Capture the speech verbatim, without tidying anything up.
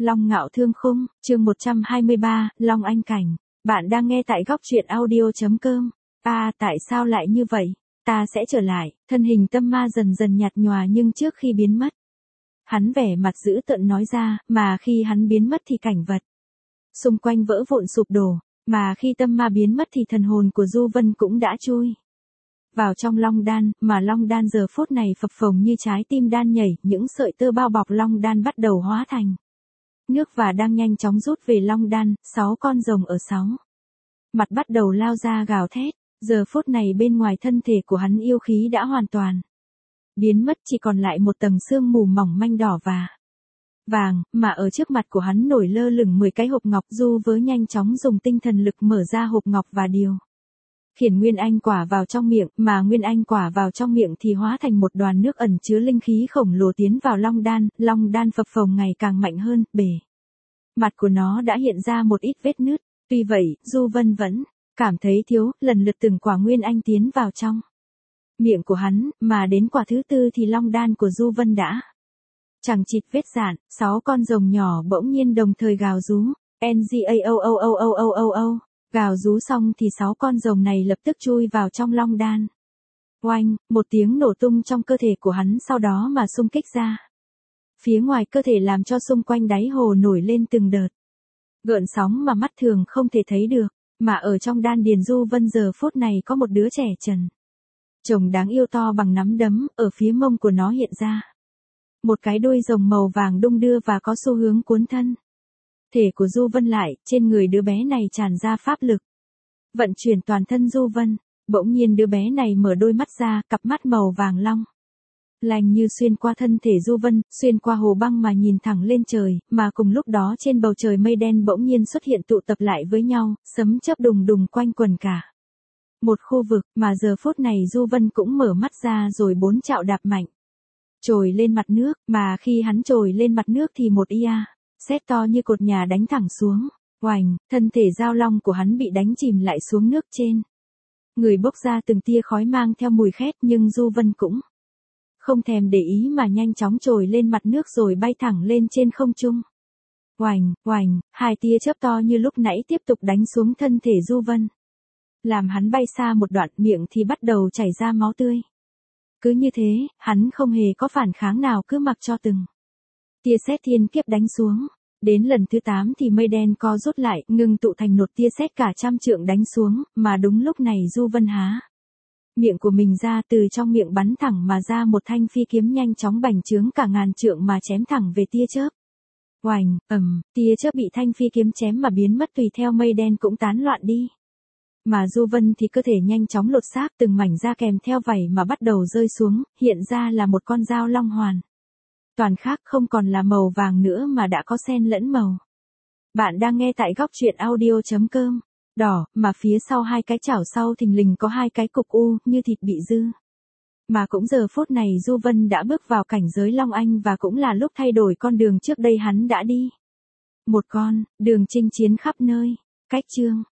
Long Ngạo Thương Khung, chương một trăm hai mươi ba, Long Anh Cảnh. Bạn đang nghe tại góc truyện audio chấm com. À, tại sao lại như vậy? Ta sẽ trở lại. Thân hình tâm ma dần dần nhạt nhòa nhưng trước khi biến mất. Hắn vẻ mặt dữ tợn nói ra, mà khi hắn biến mất thì cảnh vật xung quanh vỡ vụn sụp đổ, mà khi tâm ma biến mất thì thần hồn của Du Vân cũng đã chui vào trong long đan, mà long đan giờ phút này phập phồng như trái tim đan nhảy, những sợi tơ bao bọc long đan bắt đầu hóa thành nước và đang nhanh chóng rút về long đan. Sáu con rồng ở sáu mặt bắt đầu lao ra gào thét. Giờ phút này bên ngoài thân thể của hắn yêu khí đã hoàn toàn biến mất, chỉ còn lại một tầng sương mù mỏng manh đỏ và vàng, mà ở trước mặt của hắn nổi lơ lửng mười cái hộp ngọc. Du với nhanh chóng dùng tinh thần lực mở ra hộp ngọc và điều khiển nguyên anh quả vào trong miệng, mà nguyên anh quả vào trong miệng thì hóa thành một đoàn nước ẩn chứa linh khí khổng lồ tiến vào long đan. Long đan phập phồng ngày càng mạnh hơn, bề mặt của nó đã hiện ra một ít vết nứt. Tuy vậy, Du Vân vẫn cảm thấy thiếu, lần lượt từng quả nguyên anh tiến vào trong miệng của hắn, mà đến quả thứ tư thì long đan của Du Vân đã chẳng chịt vết rạn. Sáu con rồng nhỏ bỗng nhiên đồng thời gào rú. Ngao. Gào rú xong thì sáu con rồng này lập tức chui vào trong long đan. Oanh, một tiếng nổ tung trong cơ thể của hắn sau đó mà xung kích ra phía ngoài cơ thể, làm cho xung quanh đáy hồ nổi lên từng đợt gợn sóng mà mắt thường không thể thấy được. Mà ở trong đan điền Du Vân giờ phút này có một đứa trẻ trần trông đáng yêu to bằng nắm đấm, ở phía mông của nó hiện ra một cái đuôi rồng màu vàng đung đưa và có xu hướng cuốn thân thể của Du Vân lại. Trên người đứa bé này tràn ra pháp lực vận chuyển toàn thân Du Vân. Bỗng nhiên đứa bé này mở đôi mắt ra, cặp mắt màu vàng long lanh như xuyên qua thân thể Du Vân, xuyên qua hồ băng mà nhìn thẳng lên trời. Mà cùng lúc đó trên bầu trời mây đen bỗng nhiên xuất hiện tụ tập lại với nhau, sấm chớp đùng đùng quanh quần cả một khu vực. Mà giờ phút này Du Vân cũng mở mắt ra rồi bốn trạo đạp mạnh trồi lên mặt nước. Mà khi hắn trồi lên mặt nước thì một ia sét to như cột nhà đánh thẳng xuống. Oành, thân thể giao long của hắn bị đánh chìm lại xuống nước. Trên người bốc ra từng tia khói mang theo mùi khét, nhưng Du Vân cũng không thèm để ý mà nhanh chóng trồi lên mặt nước rồi bay thẳng lên trên không trung. Oành, oành, hai tia chớp to như lúc nãy tiếp tục đánh xuống thân thể Du Vân, làm hắn bay xa một đoạn, miệng thì bắt đầu chảy ra máu tươi. Cứ như thế, hắn không hề có phản kháng nào, cứ mặc cho từng tia sét thiên kiếp đánh xuống. Đến lần thứ tám thì mây đen co rút lại, ngưng tụ thành một tia sét cả trăm trượng đánh xuống, mà đúng lúc này Du Vân há miệng của mình ra, từ trong miệng bắn thẳng mà ra một thanh phi kiếm nhanh chóng bành trướng cả ngàn trượng mà chém thẳng về tia chớp. Oành, ầm, tia chớp bị thanh phi kiếm chém mà biến mất, tùy theo mây đen cũng tán loạn đi. Mà Du Vân thì cơ thể nhanh chóng lột xác, từng mảnh da kèm theo vảy mà bắt đầu rơi xuống, hiện ra là một con dao long hoàn toàn khác, không còn là màu vàng nữa mà đã có xen lẫn màu. Bạn đang nghe tại góc truyện audio chấm com. Đỏ, mà phía sau hai cái chảo sau thình lình có hai cái cục u như thịt bị dư. Mà cũng giờ phút này Du Vân đã bước vào cảnh giới Long Anh, và cũng là lúc thay đổi con đường trước đây hắn đã đi. Một con đường chinh chiến khắp nơi. Cách chương